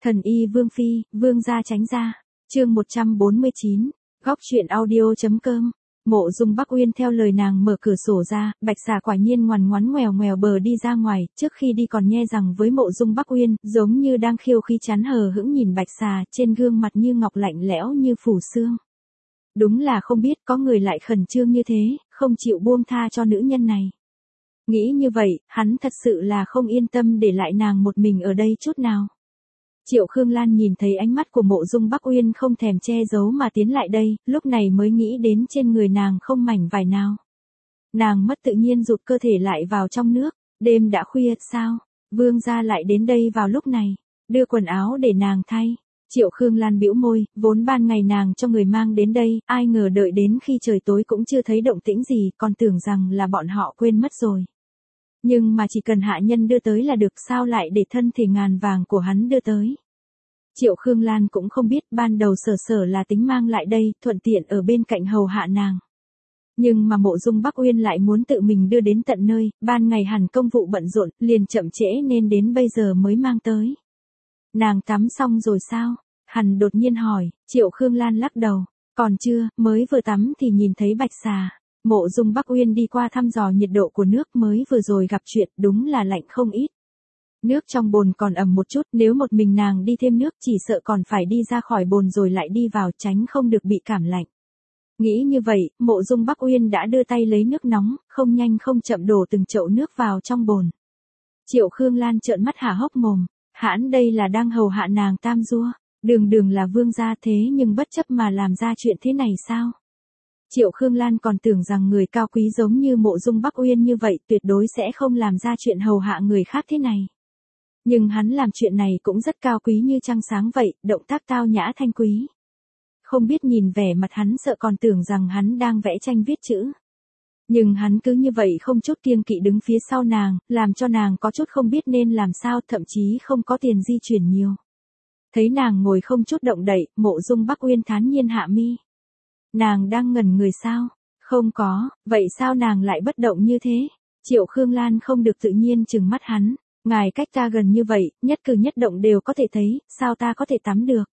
Thần y Vương Phi, Vương gia tránh ra. Chương 149, góc truyện audio.com. Mộ Dung Bắc Uyên theo lời nàng mở cửa sổ ra, Bạch Xà quả nhiên ngoằn ngoắn ngoèo ngoèo bờ đi ra ngoài, trước khi đi còn nhe rằng với Mộ Dung Bắc Uyên, giống như đang khiêu khí chán hờ hững nhìn Bạch Xà, trên gương mặt như ngọc lạnh lẽo như phủ xương. Đúng là không biết có người lại khẩn trương như thế, không chịu buông tha cho nữ nhân này. Nghĩ như vậy, hắn thật sự là không yên tâm để lại nàng một mình ở đây chút nào. Triệu Khương Lan nhìn thấy ánh mắt của Mộ Dung Bắc Uyên không thèm che giấu mà tiến lại đây, lúc này mới nghĩ đến trên người nàng không mảnh vải nào. Nàng mất tự nhiên rụt cơ thể lại vào trong nước, đêm đã khuya sao, Vương gia lại đến đây vào lúc này, đưa quần áo để nàng thay. Triệu Khương Lan bĩu môi, vốn ban ngày nàng cho người mang đến đây, ai ngờ đợi đến khi trời tối cũng chưa thấy động tĩnh gì, còn tưởng rằng là bọn họ quên mất rồi. Nhưng mà chỉ cần hạ nhân đưa tới là được, sao lại để thân thể ngàn vàng của hắn đưa tới. Triệu Khương Lan cũng không biết, ban đầu sở là tính mang lại đây, thuận tiện ở bên cạnh hầu hạ nàng. Nhưng mà Mộ Dung Bắc Uyên lại muốn tự mình đưa đến tận nơi, ban ngày hẳn công vụ bận rộn, liền chậm trễ nên đến bây giờ mới mang tới. Nàng tắm xong rồi sao? Hắn đột nhiên hỏi. Triệu Khương Lan lắc đầu. Còn chưa, mới vừa tắm thì nhìn thấy Bạch Xà. Mộ Dung Bắc Uyên đi qua thăm dò nhiệt độ của nước, mới vừa rồi gặp chuyện, đúng là lạnh không ít. Nước trong bồn còn ẩm một chút, nếu một mình nàng đi thêm nước chỉ sợ còn phải đi ra khỏi bồn rồi lại đi vào, tránh không được bị cảm lạnh. Nghĩ như vậy, Mộ Dung Bắc Uyên đã đưa tay lấy nước nóng, không nhanh không chậm đổ từng chậu nước vào trong bồn. Triệu Khương Lan trợn mắt há hốc mồm, hãn đây là đang hầu hạ nàng tam dua, đường là vương gia thế nhưng bất chấp mà làm ra chuyện thế này sao? Triệu Khương Lan còn tưởng rằng người cao quý giống như Mộ Dung Bắc Uyên như vậy tuyệt đối sẽ không làm ra chuyện hầu hạ người khác thế này. Nhưng hắn làm chuyện này cũng rất cao quý như trăng sáng vậy, động tác tao nhã thanh quý. Không biết nhìn vẻ mặt hắn sợ còn tưởng rằng hắn đang vẽ tranh viết chữ. Nhưng hắn cứ như vậy không chút kiêng kỵ đứng phía sau nàng, làm cho nàng có chút không biết nên làm sao, thậm chí không có tiền di chuyển nhiều. Thấy nàng ngồi không chút động đậy, Mộ Dung Bắc Uyên thản nhiên hạ mi. Nàng đang ngẩn người sao? Không có, vậy sao nàng lại bất động như thế? Triệu Khương Lan không được tự nhiên trừng mắt hắn. Ngài cách ta gần như vậy, nhất cử nhất động đều có thể thấy, sao ta có thể tắm được?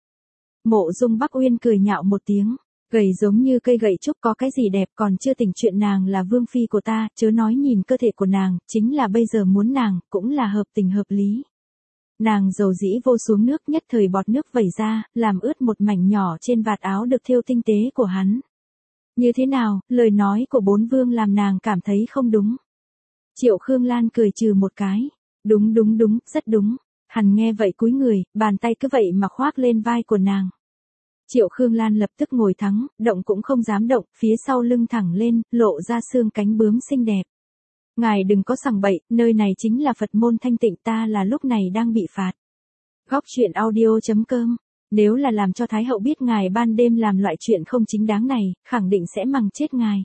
Mộ Dung Bắc Uyên cười nhạo một tiếng, gầy giống như cây gậy trúc, có cái gì đẹp, còn chưa tỉnh chuyện nàng là vương phi của ta, chớ nói nhìn cơ thể của nàng, chính là bây giờ muốn nàng, cũng là hợp tình hợp lý. Nàng dầu dĩ vô xuống nước, nhất thời bọt nước vẩy ra, làm ướt một mảnh nhỏ trên vạt áo được thêu tinh tế của hắn. Như thế nào, lời nói của bốn vương làm nàng cảm thấy không đúng. Triệu Khương Lan cười trừ một cái. Đúng, rất đúng. Hắn nghe vậy cúi người, bàn tay cứ vậy mà khoác lên vai của nàng. Triệu Khương Lan lập tức ngồi thẳng, động cũng không dám động, phía sau lưng thẳng lên, lộ ra xương cánh bướm xinh đẹp. Ngài đừng có sằng bậy, nơi này chính là Phật môn thanh tịnh, ta là lúc này đang bị phạt. Góc truyện audio.com. Nếu là làm cho Thái hậu biết ngài ban đêm làm loại chuyện không chính đáng này, khẳng định sẽ mằng chết ngài.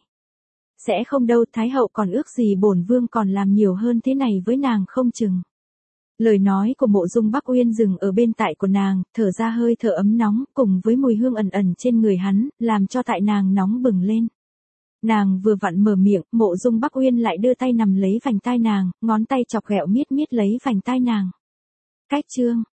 Sẽ không đâu, Thái hậu còn ước gì bổn vương còn làm nhiều hơn thế này với nàng không chừng. Lời nói của Mộ Dung Bắc Uyên dừng ở bên tai của nàng, thở ra hơi thở ấm nóng, cùng với mùi hương ẩn ẩn trên người hắn, làm cho tại nàng nóng bừng lên. Nàng vừa vặn mở miệng, Mộ Dung Bắc Uyên lại đưa tay nằm lấy vành tai nàng, ngón tay chọc ghẹo miết lấy vành tai nàng. Cách chương